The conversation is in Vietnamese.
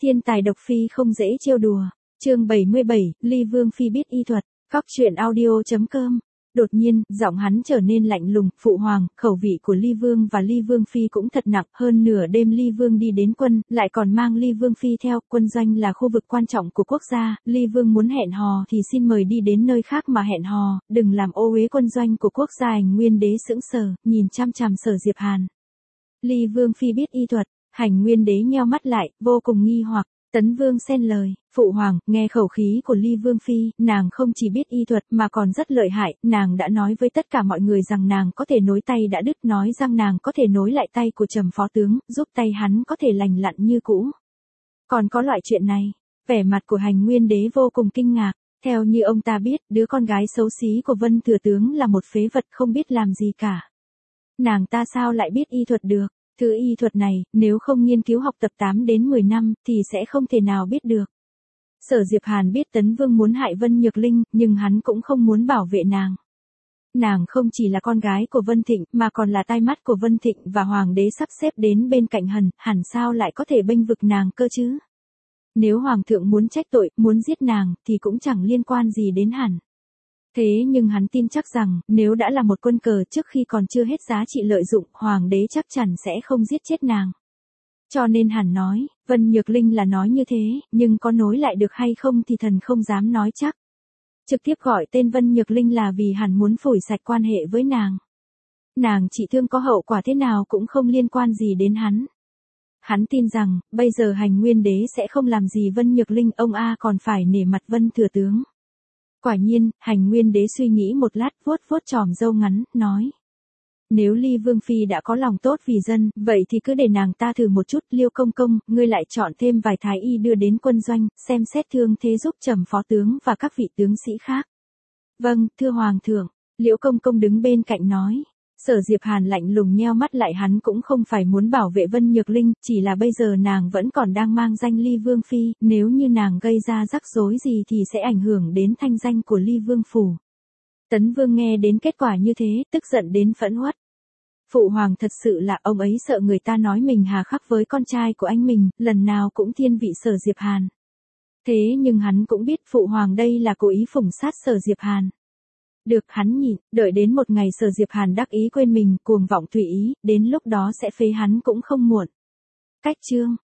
Thiên tài độc phi không dễ trêu đùa. Chương 77, Ly Vương phi biết y thuật. Góc truyện audio.com. Đột nhiên, giọng hắn trở nên lạnh lùng, phụ hoàng, khẩu vị của Ly Vương và Ly Vương phi cũng thật nặng, hơn nửa đêm Ly Vương đi đến quân, lại còn mang Ly Vương phi theo, quân doanh là khu vực quan trọng của quốc gia, Ly Vương muốn hẹn hò thì xin mời đi đến nơi khác mà hẹn hò, đừng làm ô uế quân doanh của quốc gia. Hành Nguyên Đế sững sờ, nhìn chăm chằm Sở Diệp Hàn. Ly Vương phi biết y thuật. Hành Nguyên Đế nheo mắt lại, vô cùng nghi hoặc. Tấn Vương xen lời, phụ hoàng, nghe khẩu khí của Ly Vương phi, nàng không chỉ biết y thuật mà còn rất lợi hại, nàng đã nói với tất cả mọi người rằng nàng có thể nối tay đã đứt, nói rằng nàng có thể nối lại tay của Trầm phó tướng, giúp tay hắn có thể lành lặn như cũ. Còn có loại chuyện này, vẻ mặt của Hành Nguyên Đế vô cùng kinh ngạc, theo như ông ta biết, đứa con gái xấu xí của Vân Thừa tướng là một phế vật không biết làm gì cả. Nàng ta sao lại biết y thuật được? Thứ y thuật này, nếu không nghiên cứu học tập 8 đến 10 năm, thì sẽ không thể nào biết được. Sở Diệp Hàn biết Tấn Vương muốn hại Vân Nhược Linh, nhưng hắn cũng không muốn bảo vệ nàng. Nàng không chỉ là con gái của Vân Thịnh, mà còn là tai mắt của Vân Thịnh và Hoàng đế sắp xếp đến bên cạnh hẳn sao lại có thể bênh vực nàng cơ chứ? Nếu Hoàng thượng muốn trách tội, muốn giết nàng, thì cũng chẳng liên quan gì đến hẳn. Thế nhưng hắn tin chắc rằng, nếu đã là một quân cờ trước khi còn chưa hết giá trị lợi dụng, Hoàng đế chắc chắn sẽ không giết chết nàng. Cho nên hắn nói, Vân Nhược Linh là nói như thế, nhưng có nối lại được hay không thì thần không dám nói chắc. Trực tiếp gọi tên Vân Nhược Linh là vì hắn muốn phủi sạch quan hệ với nàng. Nàng chỉ thương có hậu quả thế nào cũng không liên quan gì đến hắn. Hắn tin rằng, bây giờ Hành Nguyên Đế sẽ không làm gì Vân Nhược Linh, ông còn phải nể mặt Vân Thừa tướng. Quả nhiên, Hành Nguyên Đế suy nghĩ một lát, vuốt vuốt chòm râu ngắn, nói. Nếu Ly Vương phi đã có lòng tốt vì dân, vậy thì cứ để nàng ta thử một chút. Liêu công công, ngươi lại chọn thêm vài thái y đưa đến quân doanh, xem xét thương thế giúp Trầm phó tướng và các vị tướng sĩ khác. Vâng, thưa hoàng thượng. Liễu công công đứng bên cạnh nói. Sở Diệp Hàn lạnh lùng nheo mắt lại, hắn cũng không phải muốn bảo vệ Vân Nhược Linh, chỉ là bây giờ nàng vẫn còn đang mang danh Ly Vương phi, nếu như nàng gây ra rắc rối gì thì sẽ ảnh hưởng đến thanh danh của Ly Vương phủ. Tấn Vương nghe đến kết quả như thế, tức giận đến phẫn uất. Phụ hoàng thật sự là ông ấy sợ người ta nói mình hà khắc với con trai của anh mình, lần nào cũng thiên vị Sở Diệp Hàn. Thế nhưng hắn cũng biết phụ hoàng đây là cố ý phủng sát Sở Diệp Hàn. Được, hắn nhịn, đợi đến một ngày Sở Diệp Hàn đắc ý quên mình, cuồng vọng tùy ý, đến lúc đó sẽ phế hắn cũng không muộn. Cách chương